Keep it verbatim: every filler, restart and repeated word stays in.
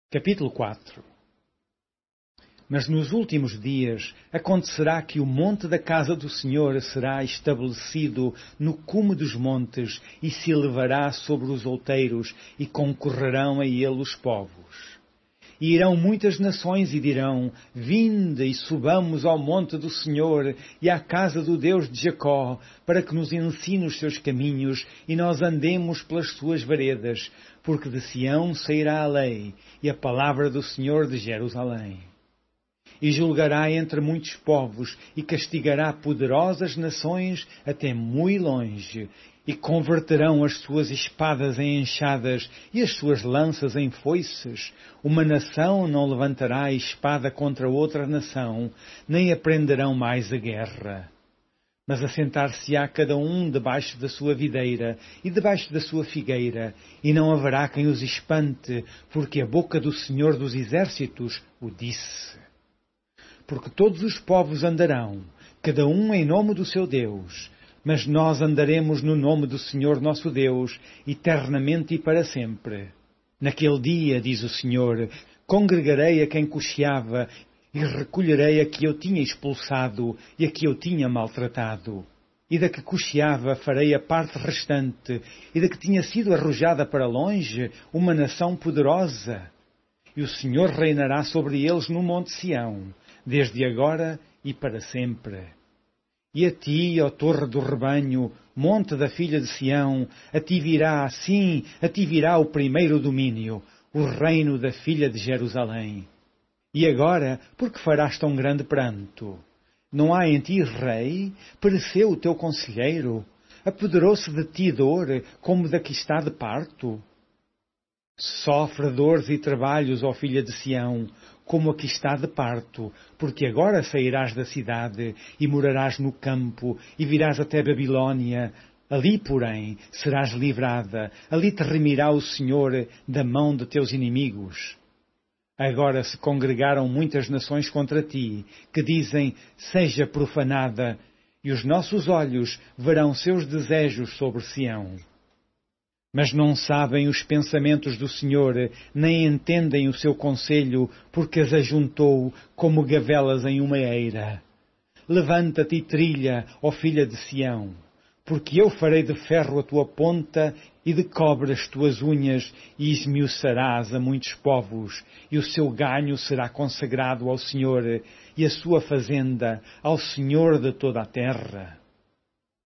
Capítulo quatro. Mas nos últimos dias acontecerá que o monte da casa do Senhor será estabelecido no cume dos montes e se elevará sobre os outeiros e concorrerão a ele os povos. E irão muitas nações e dirão: Vinde e subamos ao monte do Senhor e à casa do Deus de Jacó, para que nos ensine os seus caminhos e nós andemos pelas suas veredas, porque de Sião sairá a lei e a palavra do Senhor de Jerusalém. E julgará entre muitos povos e castigará poderosas nações até muito longe, e converterão as suas espadas em enxadas e as suas lanças em foices. Uma nação não levantará espada contra outra nação, nem aprenderão mais a guerra. Mas assentar-se-á cada um debaixo da sua videira e debaixo da sua figueira, e não haverá quem os espante, porque a boca do Senhor dos Exércitos o disse. Porque todos os povos andarão, cada um em nome do seu Deus, mas nós andaremos no nome do Senhor nosso Deus, eternamente e para sempre. Naquele dia, diz o Senhor, congregarei a quem cocheava e recolherei a que eu tinha expulsado e a que eu tinha maltratado. E da que cocheava farei a parte restante, e da que tinha sido arrojada para longe, uma nação poderosa. E o Senhor reinará sobre eles no monte Sião, desde agora e para sempre. E a ti, ó torre do rebanho, monte da filha de Sião, a ti virá, sim, a ti virá o primeiro domínio, o reino da filha de Jerusalém. E agora, por que farás tão grande pranto? Não há em ti rei? Pereceu o teu conselheiro? Apoderou-se de ti dor, como da que está de parto? Sofre dores e trabalhos, ó filha de Sião, como a que está de parto, porque agora sairás da cidade e morarás no campo e virás até Babilônia. Ali, porém, serás livrada, ali te remirá o Senhor da mão de teus inimigos. Agora se congregaram muitas nações contra ti, que dizem: seja profanada, e os nossos olhos verão seus desejos sobre Sião. Mas não sabem os pensamentos do Senhor, nem entendem o seu conselho, porque as ajuntou como gavelas em uma eira. Levanta-te e trilha, ó filha de Sião, porque eu farei de ferro a tua ponta e de cobre as tuas unhas, e esmiuçarás a muitos povos, e o seu ganho será consagrado ao Senhor, e a sua fazenda ao Senhor de toda a terra.